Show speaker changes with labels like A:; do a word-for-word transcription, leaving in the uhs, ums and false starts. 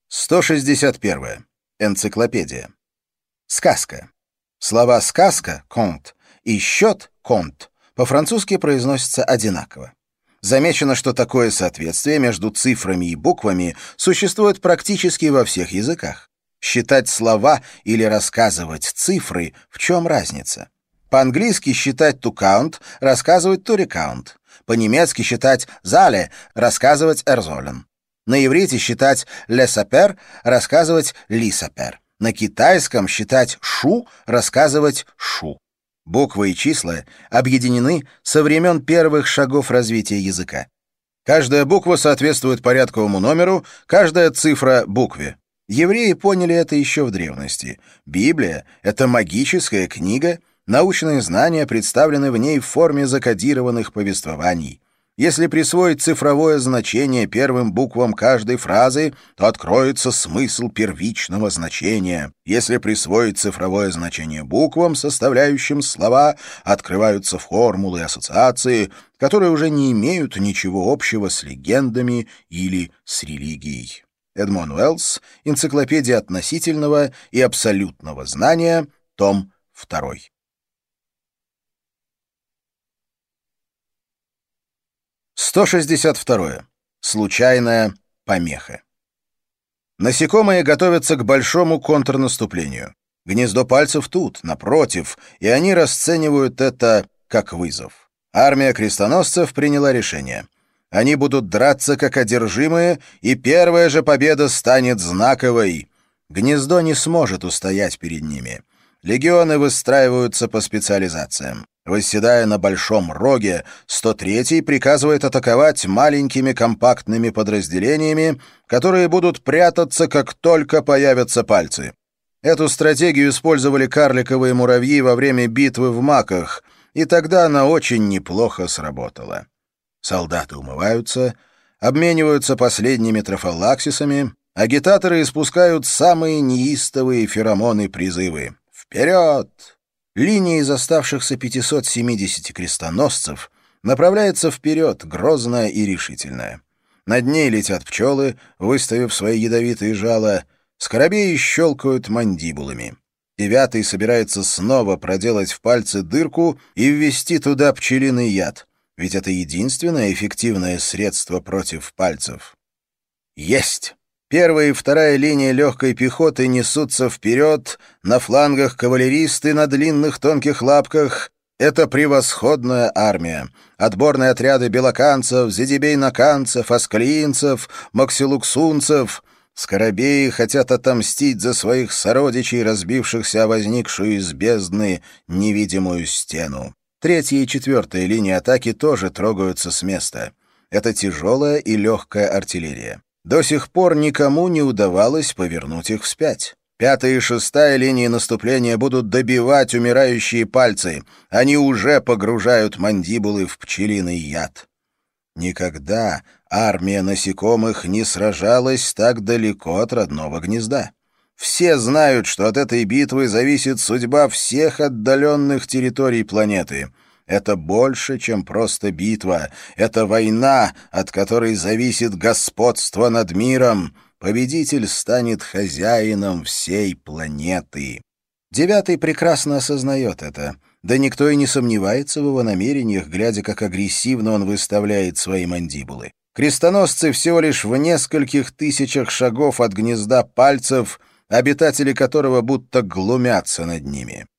A: сто шестьдесят первое. Энциклопедия. Сказка. Слова «сказка» — «conte» и «счет» — «compte» по-французски произносятся одинаково. Замечено, что такое соответствие между цифрами и буквами существует практически во всех языках. Считать слова или рассказывать цифры — в чем разница? По-английски считать to count, рассказывать to recount. По-немецки считать «зале», рассказывать «ersollen». На иврите считать «le saper», рассказывать «li saper». На китайском считать «шу», рассказывать «шу». Буквы и числа объединены со времен первых шагов развития языка. Каждая буква соответствует порядковому номеру, каждая цифра — букве. Евреи поняли это еще в древности. Библия — это магическая книга, научные знания представлены в ней в форме закодированных повествований. Если присвоить цифровое значение первым буквам каждой фразы, то откроется смысл первичного значения. Если присвоить цифровое значение буквам, составляющим слова, открываются формулы и ассоциации, которые уже не имеют ничего общего с легендами или с религией. Эдмон Уэллс. Энциклопедия относительного и абсолютного знания. Том второй. сто шестьдесят второе. Случайная помеха. Насекомые готовятся к большому контрнаступлению. Гнездо пальцев тут, напротив, и они расценивают это как вызов. Армия крестоносцев приняла решение. Они будут драться как одержимые, и первая же победа станет знаковой. Гнездо не сможет устоять перед ними. Легионы выстраиваются по специализациям. Восседая на большом роге, сто третий приказывает атаковать маленькими компактными подразделениями, которые будут прятаться, как только появятся пальцы. Эту стратегию использовали карликовые муравьи во время битвы в Маках, и тогда она очень неплохо сработала. Солдаты умываются, обмениваются последними трофалаксисами, агитаторы испускают самые неистовые феромоны-призывы. «Вперед!» Линия из оставшихся пятисот семидесяти крестоносцев направляется вперед, грозная и решительная. Над ней летят пчелы, выставив свои ядовитые жала, скоробеи щелкают мандибулами. Девятый собирается снова проделать в пальце дырку и ввести туда пчелиный яд, ведь это единственное эффективное средство против пальцев. Есть! Первая и вторая линия легкой пехоты несутся вперед, на флангах кавалеристы на длинных тонких лапках. Это превосходная армия. Отборные отряды белоканцев, зидибейноканцев, асклиинцев, максилуксунцев. Скоробеи хотят отомстить за своих сородичей, разбившихся о возникшую из бездны невидимую стену. Третья и четвертая линии атаки тоже трогаются с места. Это тяжелая и легкая артиллерия. До сих пор никому не удавалось повернуть их вспять. Пятая и шестая линии наступления будут добивать умирающие пальцы. Они уже погружают мандибулы в пчелиный яд. Никогда армия насекомых не сражалась так далеко от родного гнезда. Все знают, что от этой битвы зависит судьба всех отдаленных территорий планеты. Это больше, чем просто битва. Это война, от которой зависит господство над миром. Победитель станет хозяином всей планеты. Девятый прекрасно осознает это. Да никто и не сомневается в его намерениях, глядя, как агрессивно он выставляет свои мандибулы. Крестоносцы всего лишь в нескольких тысячах шагов от гнезда пальцев, обитатели которого будто глумятся над ними.